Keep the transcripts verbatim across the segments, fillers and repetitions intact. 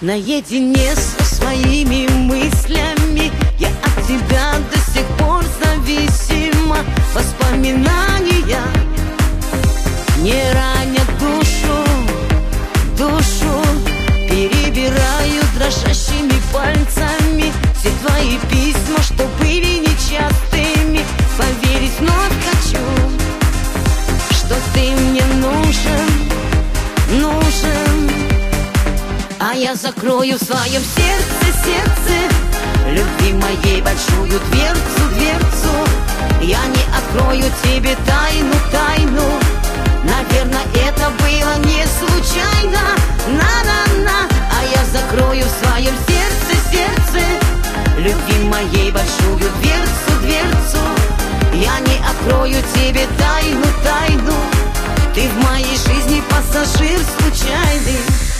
Наедине со своими мыслями я от тебя до сих пор зависима. Воспоминания не ранят душу, душу. Перебираю дрожащими пальцами все твои письма, что были нечастыми. Поверить вновь хочу, что ты мне нужен, нужен. А я закрою в своем сердце, сердце любви моей большую дверцу, дверцу. Я не открою тебе тайну, тайну. Наверное, это было не случайно. На-на-на. А я закрою в своем сердце, сердце любви моей большую дверцу, дверцу. Я не открою тебе тайну, тайну. Ты в моей жизни пассажир случайный.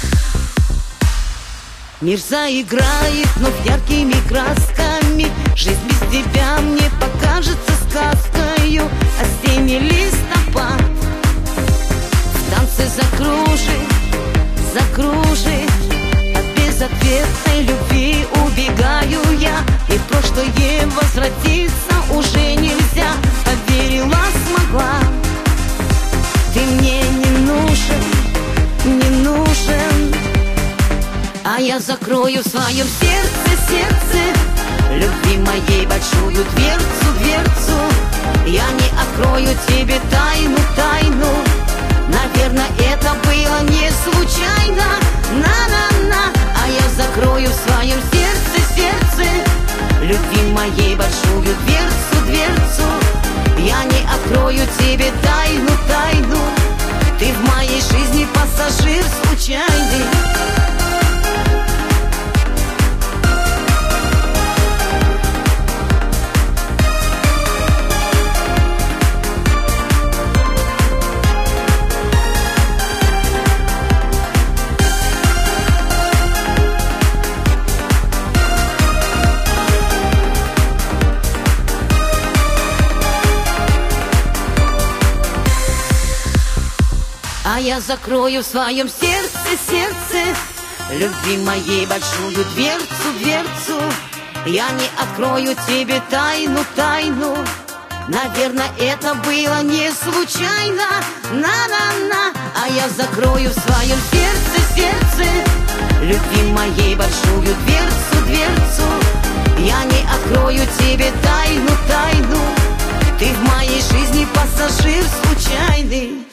Мир заиграет вновь яркими красками. Жизнь без тебя мне покажется сказкою. Осенний листопад в танце закружит, закружит. От безответной любви убегаю я, и в прошлое возвратиться уже нельзя. Поверила, смогла. Ты мне не нужен, не нужен. А я закрою в своем сердце, сердце любви моей большую дверцу, дверцу. Я не открою тебе тайну, тайну. Наверное, это было не случайно. На-на-на. А я закрою в своем сердце, сердце любви моей большую дверцу, дверцу. Я не открою тебе тайну, тайну. Ты в моей жизни пассажир случайный. А я закрою в своем сердце, сердце любви моей большую дверцу, дверцу. Я не открою тебе тайну, тайну. Наверное, это было не случайно. На-на-на. А я закрою в своем сердце, сердце любви моей большую дверцу, дверцу. Я не открою тебе тайну, тайну. Ты в моей жизни пассажир случайный.